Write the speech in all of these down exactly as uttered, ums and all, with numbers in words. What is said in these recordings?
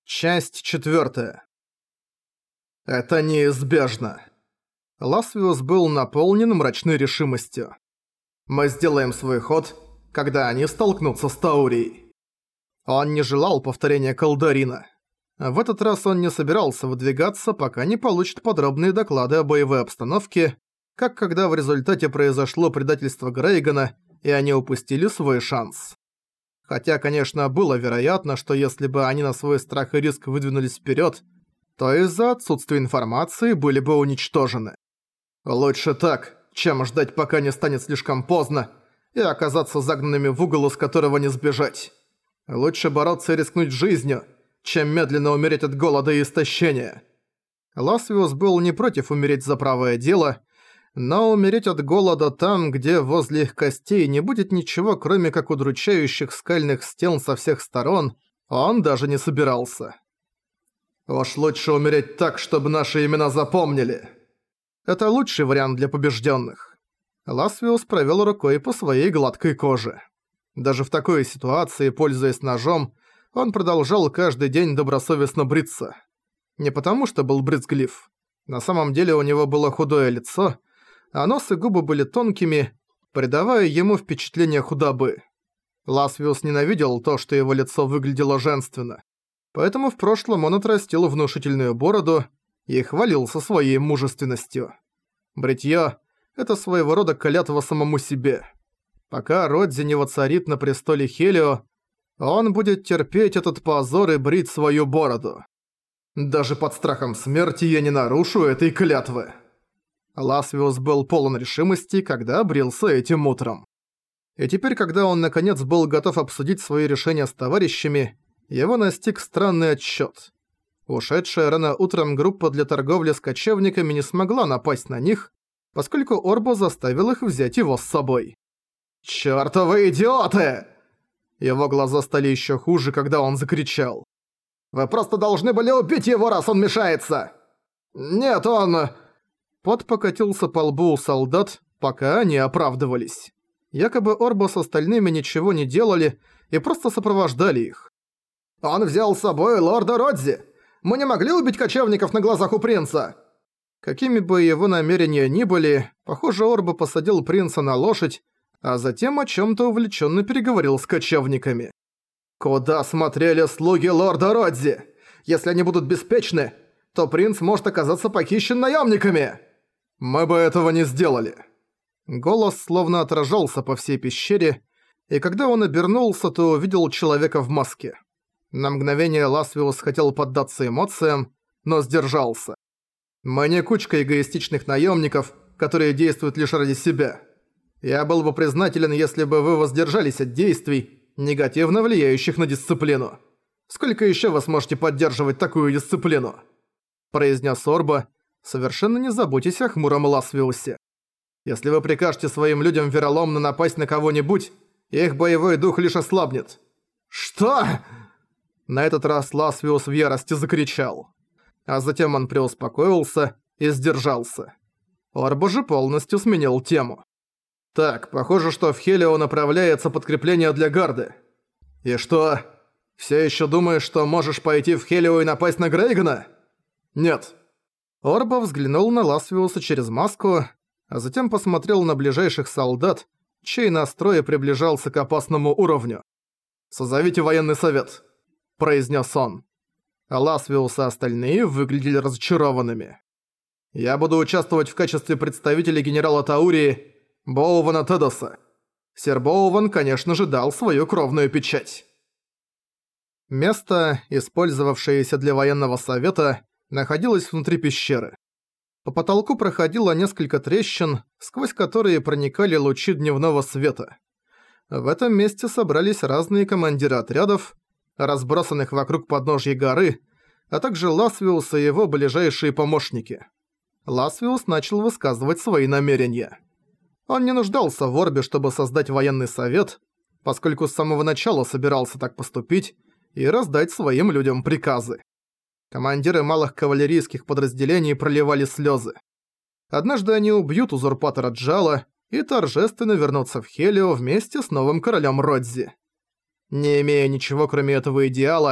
Часть четвёртая. Это неизбежно. Ласвиус был наполнен мрачной решимостью. Мы сделаем свой ход, когда они столкнутся с Таурией. Он не желал повторения Колдарина. В этот раз он не собирался выдвигаться, пока не получит подробные доклады о боевой обстановке, как когда в результате произошло предательство Грейгана, и они упустили свой шанс. Хотя, конечно, было вероятно, что если бы они на свой страх и риск выдвинулись вперед, то из-за отсутствия информации были бы уничтожены. Лучше так, чем ждать, пока не станет слишком поздно, и оказаться загнанными в угол, из которого не сбежать. Лучше бороться и рискнуть жизнью, чем медленно умереть от голода и истощения. Ласвиус был не против умереть за правое дело, но умереть от голода там, где возле их костей не будет ничего, кроме как удручающих скальных стен со всех сторон, он даже не собирался. Уж лучше умереть так, чтобы наши имена запомнили. Это лучший вариант для побежденных. Ласвиус провел рукой по своей гладкой коже. Даже в такой ситуации, пользуясь ножом, он продолжал каждый день добросовестно бриться. Не потому, что был брезглив. На самом деле у него было худое лицо, а нос и губы были тонкими, придавая ему впечатление худобы. Ласвиус ненавидел то, что его лицо выглядело женственно. Поэтому в прошлом он отрастил внушительную бороду и хвалился своей мужественностью. Бритьё – это своего рода клятва самому себе. Пока Родзи не воцарит на престоле Хелио, он будет терпеть этот позор и брить свою бороду. Даже под страхом смерти я не нарушу этой клятвы. Ласвиус был полон решимости, когда брился этим утром. И теперь, когда он наконец был готов обсудить свои решения с товарищами, его настиг странный отсчёт. Ушедшая рано утром группа для торговли с кочевниками не смогла напасть на них, поскольку Орбо заставил их взять его с собой. «Чёртовы идиоты!» Его глаза стали ещё хуже, когда он закричал. «Вы просто должны были убить его, раз он мешается!» «Нет, он...» Пот покатился по лбу у солдат, пока они оправдывались. Якобы Орбо с остальными ничего не делали и просто сопровождали их. «Он взял с собой лорда Родзи! Мы не могли убить кочевников на глазах у принца!» Какими бы его намерения ни были, похоже, Орбо посадил принца на лошадь, а затем о чём-то увлечённо переговорил с кочевниками. «Куда смотрели слуги лорда Родзи? Если они будут беспечны, то принц может оказаться похищен наёмниками!» «Мы бы этого не сделали!» Голос словно отражался по всей пещере, и когда он обернулся, то увидел человека в маске. На мгновение Ласвиус хотел поддаться эмоциям, но сдержался. «Мы не кучка эгоистичных наёмников, которые действуют лишь ради себя. Я был бы признателен, если бы вы воздержались от действий, негативно влияющих на дисциплину. Сколько ещё вы сможете поддерживать такую дисциплину?» Произнес Орбо, совершенно не заботясь о хмуром Ласвиусе. «Если вы прикажете своим людям вероломно напасть на кого-нибудь, их боевой дух лишь ослабнет». «Что?» На этот раз Ласвиус в ярости закричал. А затем он преуспокоился и сдержался. Орбо же полностью сменил тему. «Так, похоже, что в Хелио направляется подкрепление для гарды. И что, всё ещё думаешь, что можешь пойти в Хелио и напасть на Грейгана?» «Нет». Орбо взглянул на Ласвиуса через маску, а затем посмотрел на ближайших солдат, чей настрой приближался к опасному уровню. «Созовите военный совет», – произнес он. А Ласвиус и остальные выглядели разочарованными. «Я буду участвовать в качестве представителя генерала Таурии Боувана Тедоса. Сэр Боуван, конечно же, дал свою кровную печать». Место, использовавшееся для военного совета, находилось внутри пещеры. По потолку проходило несколько трещин, сквозь которые проникали лучи дневного света. В этом месте собрались разные командиры отрядов, разбросанных вокруг подножья горы, а также Ласвиус и его ближайшие помощники. Ласвиус начал высказывать свои намерения. Он не нуждался в Орбе, чтобы создать военный совет, поскольку с самого начала собирался так поступить и раздать своим людям приказы. Командиры малых кавалерийских подразделений проливали слезы. Однажды они убьют узурпатора Джала и торжественно вернутся в Хелио вместе с новым королем Родзи. Не имея ничего кроме этого идеала,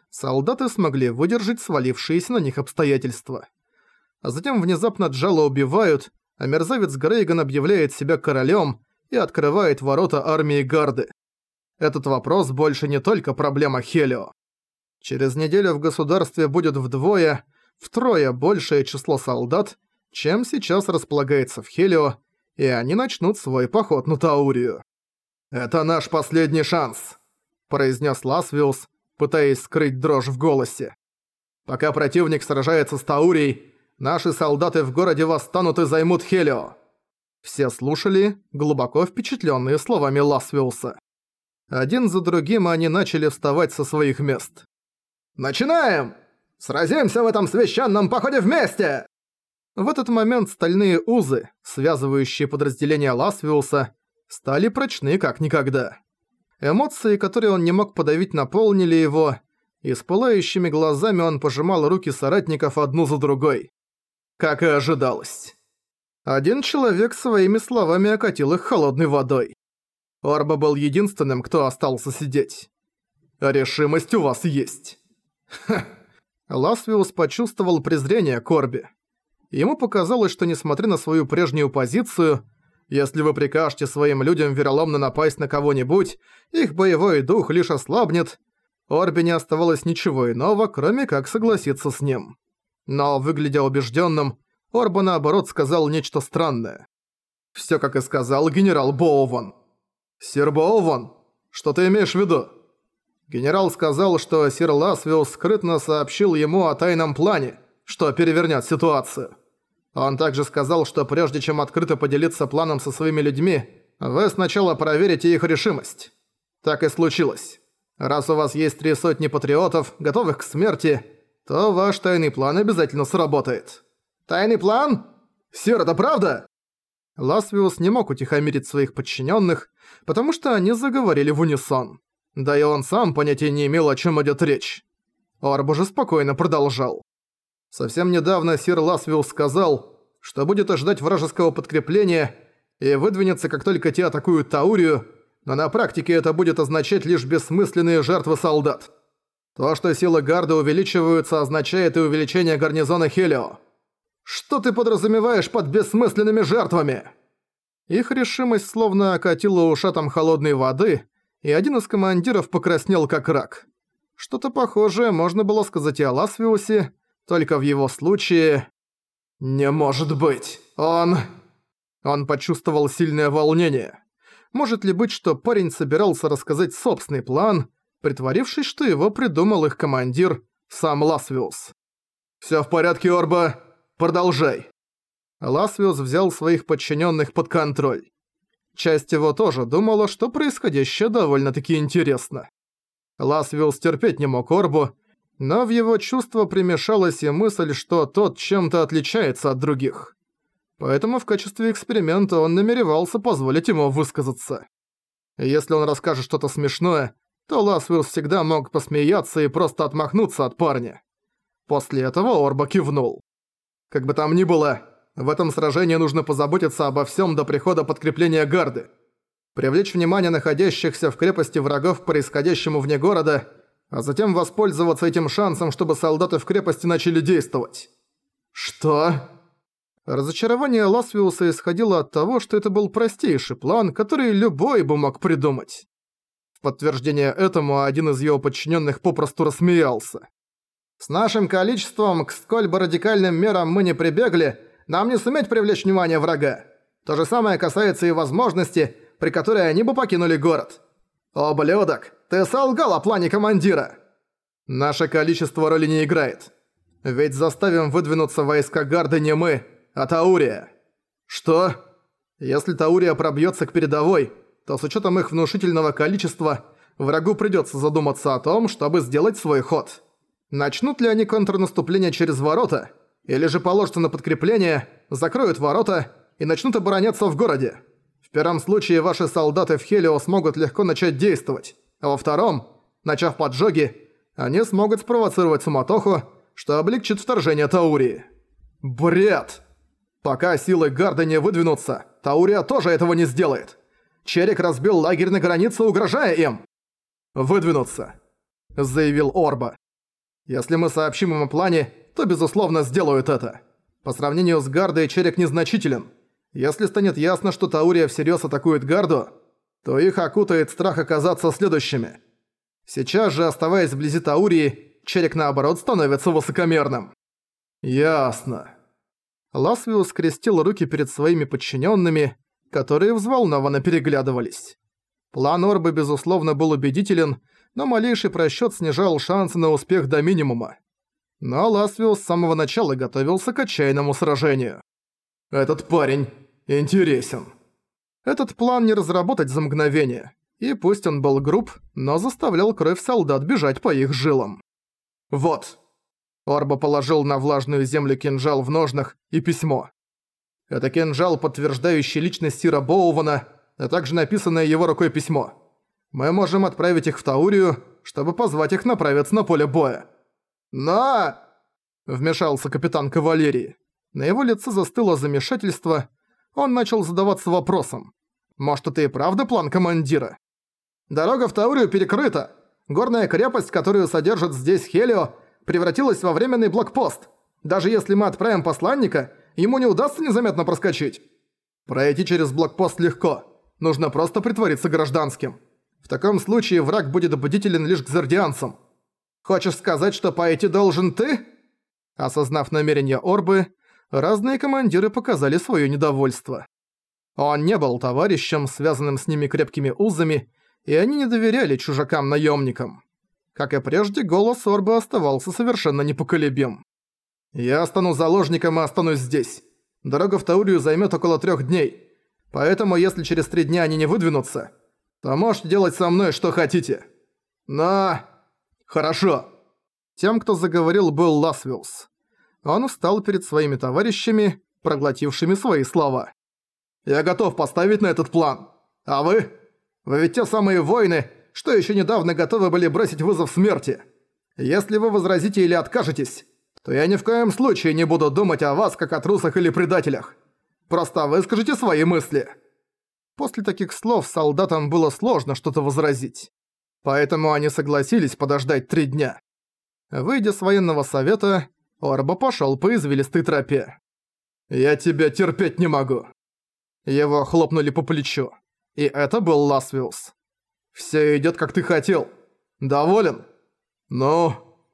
солдаты смогли выдержать свалившиеся на них обстоятельства. А затем внезапно Джала убивают, а мерзавец Грейган объявляет себя королем и открывает ворота армии Гарды. Этот вопрос больше не только проблема Хелио. Через неделю в государстве будет вдвое, втрое большее число солдат, чем сейчас располагается в Хелио, и они начнут свой поход на Таурию. «Это наш последний шанс», – произнес Ласвиус, пытаясь скрыть дрожь в голосе. «Пока противник сражается с Таурией, наши солдаты в городе восстанут и займут Хелио». Все слушали, глубоко впечатлённые словами Ласвиуса. Один за другим они начали вставать со своих мест. «Начинаем! Сразимся в этом священном походе вместе!» В этот момент стальные узы, связывающие подразделения Ласвиуса, стали прочны как никогда. Эмоции, которые он не мог подавить, наполнили его, и с пылающими глазами он пожимал руки соратников одну за другой. Как и ожидалось. Один человек своими словами окатил их холодной водой. Орба был единственным, кто остался сидеть. «Решимость у вас есть». Ха. Ласвиус почувствовал презрение к Орбе. Ему показалось, что несмотря на свою прежнюю позицию, если вы прикажете своим людям вероломно напасть на кого-нибудь, их боевой дух лишь ослабнет, Орбе не оставалось ничего иного, кроме как согласиться с ним. Но, выглядя убежденным, Орба наоборот сказал нечто странное. Все как и сказал генерал Боуван. «Сир Боуван, что ты имеешь в виду?» Генерал сказал, что сир Ласвиус скрытно сообщил ему о тайном плане, что перевернет ситуацию. Он также сказал, что прежде чем открыто поделиться планом со своими людьми, вы сначала проверите их решимость. Так и случилось. Раз у вас есть три сотни патриотов, готовых к смерти, то ваш тайный план обязательно сработает. «Тайный план? Сир, это правда?» Ласвиус не мог утихомирить своих подчиненных, потому что они заговорили в унисон. Да и он сам понятия не имел, о чем идет речь. Орб же спокойно продолжал. Совсем недавно сир Ласвиус сказал, что будет ожидать вражеского подкрепления и выдвинется, как только те атакуют Таурию, но на практике это будет означать лишь бессмысленные жертвы солдат. То, что силы Гарды увеличиваются, означает и увеличение гарнизона Хелио. Что ты подразумеваешь под бессмысленными жертвами? Их решимость словно окатила ушатом холодной воды, и один из командиров покраснел как рак. Что-то похожее можно было сказать и о Ласвиусе, только в его случае... «Не может быть! Он...» Он почувствовал сильное волнение. Может ли быть, что парень собирался рассказать собственный план, притворившись, что его придумал их командир, сам Ласвиус? «Всё в порядке, Орба. Продолжай». Ласвиус взял своих подчиненных под контроль. Часть его тоже думала, что происходящее довольно-таки интересно. Ласвиус терпеть не мог Орбу, но в его чувство примешалась и мысль, что тот чем-то отличается от других. Поэтому в качестве эксперимента он намеревался позволить ему высказаться. Если он расскажет что-то смешное, то Ласвиус всегда мог посмеяться и просто отмахнуться от парня. После этого Орба кивнул. Как бы там ни было, в этом сражении нужно позаботиться обо всем до прихода подкрепления Гарды. Привлечь внимание находящихся в крепости врагов к происходящему вне города, а затем воспользоваться этим шансом, чтобы солдаты в крепости начали действовать. Что? Разочарование Ласвиуса исходило от того, что это был простейший план, который любой бы мог придумать. В подтверждение этому один из его подчиненных попросту рассмеялся. «С нашим количеством к сколь бы радикальным мерам мы не прибегли, нам не суметь привлечь внимание врага. То же самое касается и возможности, при которой они бы покинули город. Ублюдок, ты солгал о плане командира. Наше количество роли не играет. Ведь заставим выдвинуться войска Гарды не мы, а Таурия. Что? Если Таурия пробьется к передовой, то с учетом их внушительного количества, врагу придется задуматься о том, чтобы сделать свой ход. Начнут ли они контрнаступление через ворота, или же положатся на подкрепление, закроют ворота и начнут обороняться в городе? В первом случае ваши солдаты в Хелио смогут легко начать действовать, а во втором, начав поджоги, они смогут спровоцировать суматоху, что облегчит вторжение Таурии. Бред! Пока силы Гарды не выдвинутся, Таурия тоже этого не сделает. Черик разбил лагерь на границе, угрожая им. «Выдвинуться», — заявил Орба. Если мы сообщим им о плане, то безусловно сделают это. По сравнению с Гардой, Черик незначителен. Если станет ясно, что Таурия всерьез атакует Гарду, то их окутает страх оказаться следующими. Сейчас же, оставаясь вблизи Таурии, Черик наоборот становится высокомерным. Ясно. Ласвиус скрестил руки перед своими подчиненными, которые взволнованно переглядывались. План Орбы, безусловно, был убедителен, но малейший просчёт снижал шансы на успех до минимума. Но Ласвиус с самого начала готовился к отчаянному сражению. «Этот парень интересен». Этот план не разработать за мгновение, и пусть он был груб, но заставлял кровь солдат бежать по их жилам. «Вот». Орба положил на влажную землю кинжал в ножнах и письмо. Это кинжал, подтверждающий личность Сира Боувана, а также написанное его рукой письмо. Мы можем отправить их в Таурию, чтобы позвать их направиться на поле боя. «Но!» – вмешался капитан кавалерии. На его лице застыло замешательство. Он начал задаваться вопросом. Может, это и правда план командира? «Дорога в Таурию перекрыта. Горная крепость, которую содержит здесь Хелио, превратилась во временный блокпост. Даже если мы отправим посланника, ему не удастся незаметно проскочить. Пройти через блокпост легко. Нужно просто притвориться гражданским. В таком случае враг будет бдителен лишь к зардианцам. Хочешь сказать, что пойти должен ты?» Осознав намерения Орбы, разные командиры показали своё недовольство. Он не был товарищем, связанным с ними крепкими узами, и они не доверяли чужакам-наёмникам. Как и прежде, голос Орбы оставался совершенно непоколебим. «Я стану заложником и останусь здесь. Дорога в Таурию займёт около трёх дней. Поэтому, если через три дня они не выдвинутся, то можете делать со мной что хотите. Но... хорошо». Тем, кто заговорил, был Ласвиус. Он встал перед своими товарищами, проглотившими свои слова. «Я готов поставить на этот план. А вы? Вы ведь те самые воины, что ещё недавно готовы были бросить вызов смерти. Если вы возразите или откажетесь, то я ни в коем случае не буду думать о вас как о трусах или предателях. Просто выскажите свои мысли». После таких слов солдатам было сложно что-то возразить. Поэтому они согласились подождать три дня. Выйдя с военного совета, Орба пошёл по извилистой тропе. «Я тебя терпеть не могу». Его хлопнули по плечу. И это был Ласвиус. «Всё идёт, как ты хотел. Доволен? Ну...»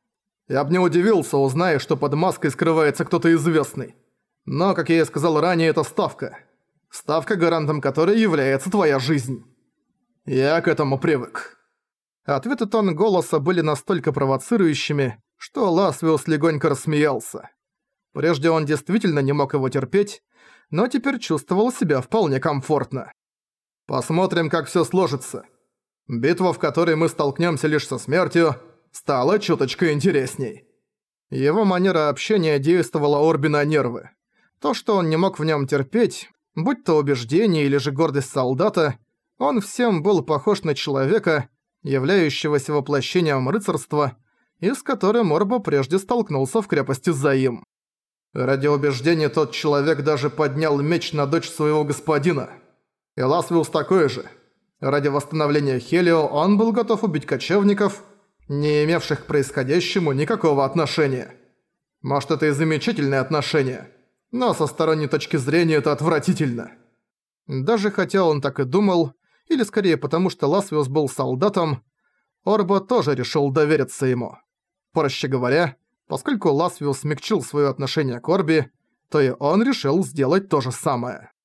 Я бы не удивился, узная, что под маской скрывается кто-то известный. Но, как я и сказал ранее, это ставка. Ставка, гарантом которой является твоя жизнь. Я к этому привык. Ответ и тон голоса были настолько провоцирующими, что Ласвиус легонько рассмеялся. Прежде он действительно не мог его терпеть, но теперь чувствовал себя вполне комфортно. Посмотрим, как всё сложится. Битва, в которой мы столкнёмся лишь со смертью, стала чуточку интересней. Его манера общения действовала Орби на нервы. То, что он не мог в нём терпеть, будь то убеждение или же гордость солдата, он всем был похож на человека, являющегося воплощением рыцарства, и с которым Орба прежде столкнулся в крепости Заим. Ради убеждения тот человек даже поднял меч на дочь своего господина. И Ласвиус такой же. Ради восстановления Хелио он был готов убить кочевников, не имевших к происходящему никакого отношения. Может, это и замечательное отношение, но со сторонней точки зрения это отвратительно. Даже хотя он так и думал, или скорее потому, что Ласвиус был солдатом, Орба тоже решил довериться ему. Проще говоря, поскольку Ласвиус смягчил своё отношение к Орби, то и он решил сделать то же самое.